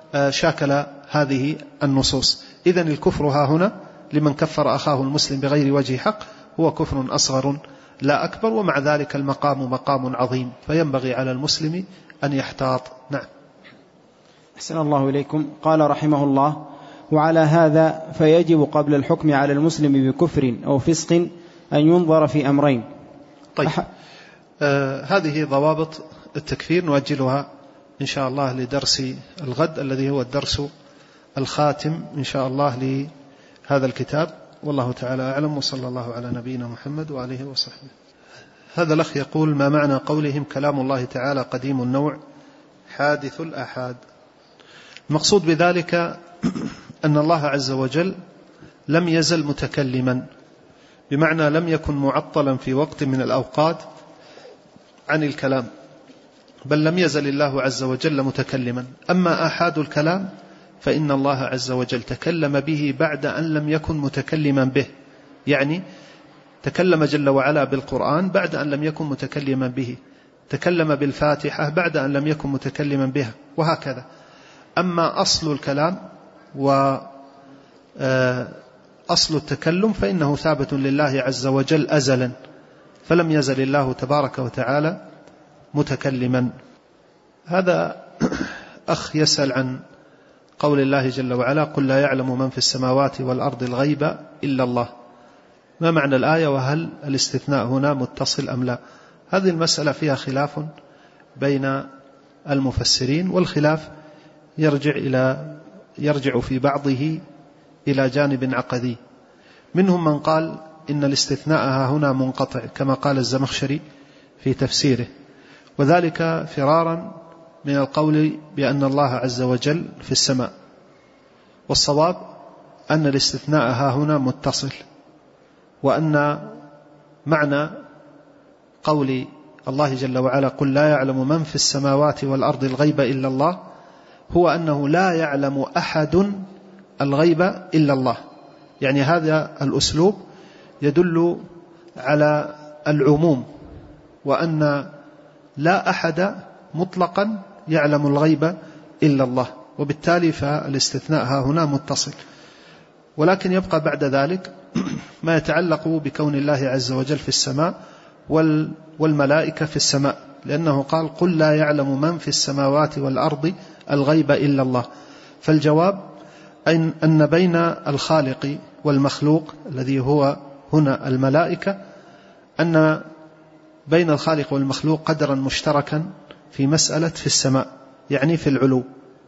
شاكل هذه النصوص. إذن الكفر ها هنا لمن كفر أخاه المسلم بغير وجه حق هو كفر أصغر لا أكبر، ومع ذلك المقام مقام عظيم، فينبغي على المسلم أن يحتاط. نعم. أحسن الله إليكم. قال رحمه الله: وعلى هذا فيجب قبل الحكم على المسلم بكفر أو فسق أن ينظر في أمرين. طيب، هذه ضوابط التكفير نؤجلها إن شاء الله لدرس الغد الذي هو الدرس الخاتم إن شاء الله لهذا الكتاب، والله تعالى أعلم، وصلى الله على نبينا محمد وآله وصحبه. هذا الأخ يقول: ما معنى قولهم كلام الله تعالى قديم النوع حادث الآحاد؟ المقصود بذلك أن الله عز وجل لم يزل متكلما، بمعنى لم يكن معطلا في وقت من الأوقات عن الكلام، بل لم يزل الله عز وجل متكلما. أما آحاد الكلام فإن الله عز وجل تكلم به بعد أن لم يكن متكلما به، يعني تكلم جل وعلا بالقرآن بعد أن لم يكن متكلما به، تكلم بالفاتحة بعد أن لم يكن متكلما بها، وهكذا. أما أصل الكلام وأصل التكلم فإنه ثابت لله عز وجل أزلا، فلم يزل الله تبارك وتعالى متكلما. هذا أخ يسأل عن قول الله جل وعلا: قل لا يعلم من في السماوات والأرض الغيب إلا الله. ما معنى الآية، وهل الاستثناء هنا متصل أم لا؟ هذه المسألة فيها خلاف بين المفسرين، والخلاف يرجع في بعضه إلى جانب عقدي. منهم من قال إن الاستثناء هنا منقطع كما قال الزمخشري في تفسيره، وذلك فرارا من القول بأن الله عز وجل في السماء، والصواب أن الاستثناء هنا متصل، وأن معنى قول الله جل وعلا: قل لا يعلم من في السماوات والأرض الغيب إلا الله، هو أنه لا يعلم أحد الغيب إلا الله. يعني هذا الأسلوب يدل على العموم، وأن لا أحد مطلقا يعلم الغيب إلا الله، وبالتالي فالاستثناء هنا متصل. ولكن يبقى بعد ذلك ما يتعلق بكون الله عز وجل في السماء والملائكة في السماء، لأنه قال: قل لا يعلم من في السماوات والأرض الغيب إلا الله. فالجواب أن بين الخالق والمخلوق الذي هو هنا الملائكة، أن بين الخالق والمخلوق قدرا مشتركا في مسألة في السماء، يعني في العلو،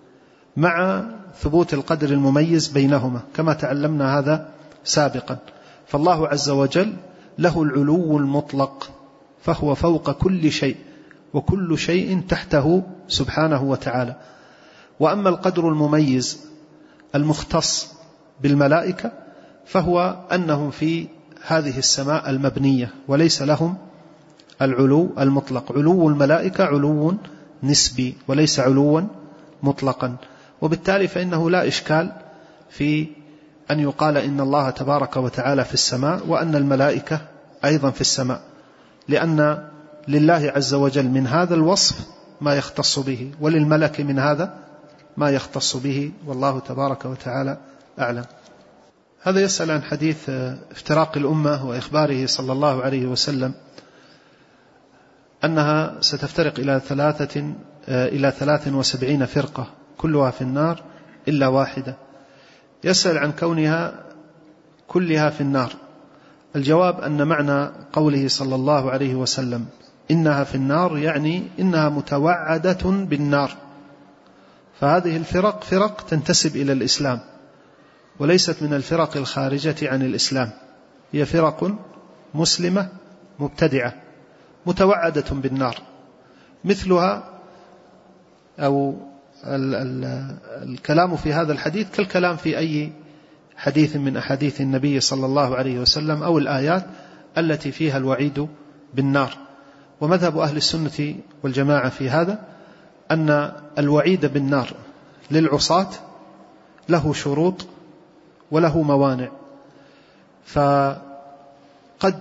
مع ثبوت القدر المميز بينهما كما تعلمنا هذا سابقا. فالله عز وجل له العلو المطلق، فهو فوق كل شيء، وكل شيء تحته سبحانه وتعالى. وأما القدر المميز المختص بالملائكة فهو أنهم في هذه السماء المبنية، وليس لهم العلو المطلق. علو الملائكة علو نسبي وليس علوا مطلقا، وبالتالي فإنه لا إشكال في أن يقال إن الله تبارك وتعالى في السماء وأن الملائكة أيضا في السماء، لأن لله عز وجل من هذا الوصف ما يختص به، وللملك من هذا ما يختص به، والله تبارك وتعالى أعلم. هذا يسأل عن حديث افتراق الأمة وإخباره صلى الله عليه وسلم أنها ستفترق إلى 73 فرقة كلها في النار إلا واحدة. يسأل عن كونها كلها في النار. الجواب أن معنى قوله صلى الله عليه وسلم إنها في النار يعني إنها متوعدة بالنار. فهذه الفرق فرق تنتسب إلى الإسلام، وليست من الفرق الخارجة عن الإسلام، هي فرق مسلمة مبتدعة متوعدة بالنار. مثلها أو الكلام في هذا الحديث كالكلام في أي حديث من أحاديث النبي صلى الله عليه وسلم أو الآيات التي فيها الوعيد بالنار. ومذهب أهل السنة والجماعة في هذا أن الوعيد بالنار للعصاة له شروط وله موانع، فقد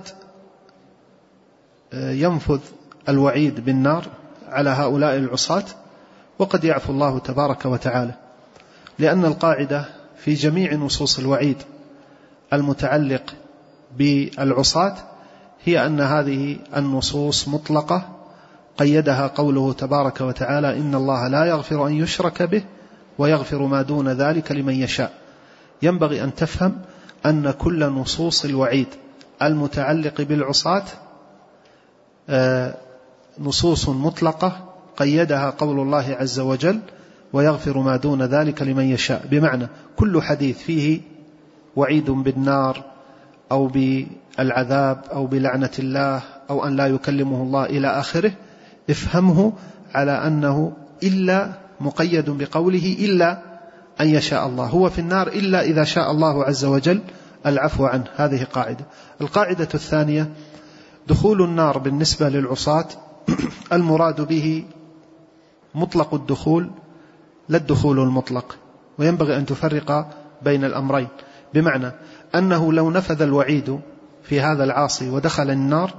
ينفذ الوعيد بالنار على هؤلاء العصاة، وقد يعفو الله تبارك وتعالى. لأن القاعدة في جميع نصوص الوعيد المتعلق بالعصاة هي أن هذه النصوص مطلقة، قيدها قوله تبارك وتعالى: إن الله لا يغفر أن يشرك به ويغفر ما دون ذلك لمن يشاء. ينبغي أن تفهم أن كل نصوص الوعيد المتعلق بالعصاة نصوص مطلقة قيدها قول الله عز وجل: ويغفر ما دون ذلك لمن يشاء. بمعنى كل حديث فيه وعيد بالنار أو بالعذاب أو بلعنة الله أو أن لا يكلمه الله إلى آخره، افهمه على أنه إلا مقيد بقوله إلا أن يشاء الله، هو في النار إلا إذا شاء الله عز وجل العفو عنه. هذه قاعدة. القاعدة الثانية: دخول النار بالنسبة للعصاة المراد به مطلق الدخول لا الدخول المطلق، وينبغي أن تفرق بين الأمرين. بمعنى أنه لو نفذ الوعيد في هذا العاصي ودخل النار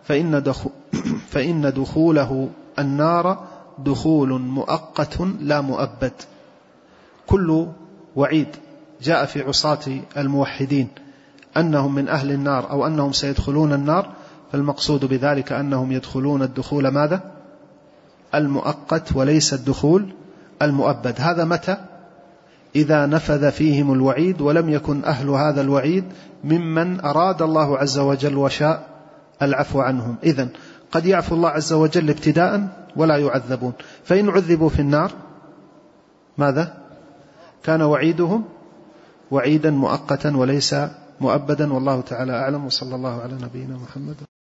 فإن دخوله النار دخول مؤقت لا مؤبد. كل وعيد جاء في عصاة الموحدين أنهم من أهل النار أو أنهم سيدخلون النار، فالمقصود بذلك أنهم يدخلون الدخول ماذا؟ المؤقت وليس الدخول المؤبد. هذا متى؟ إذا نفذ فيهم الوعيد ولم يكن أهل هذا الوعيد ممن أراد الله عز وجل وشاء العفو عنهم. إذن قد يعفو الله عز وجل ابتداء ولا يعذبون، فإن عذبوا في النار ماذا؟ كان وعيدهم وعيدا مؤقتا وليس مؤبدا. والله تعالى أعلم، وصلى الله على نبينا محمد.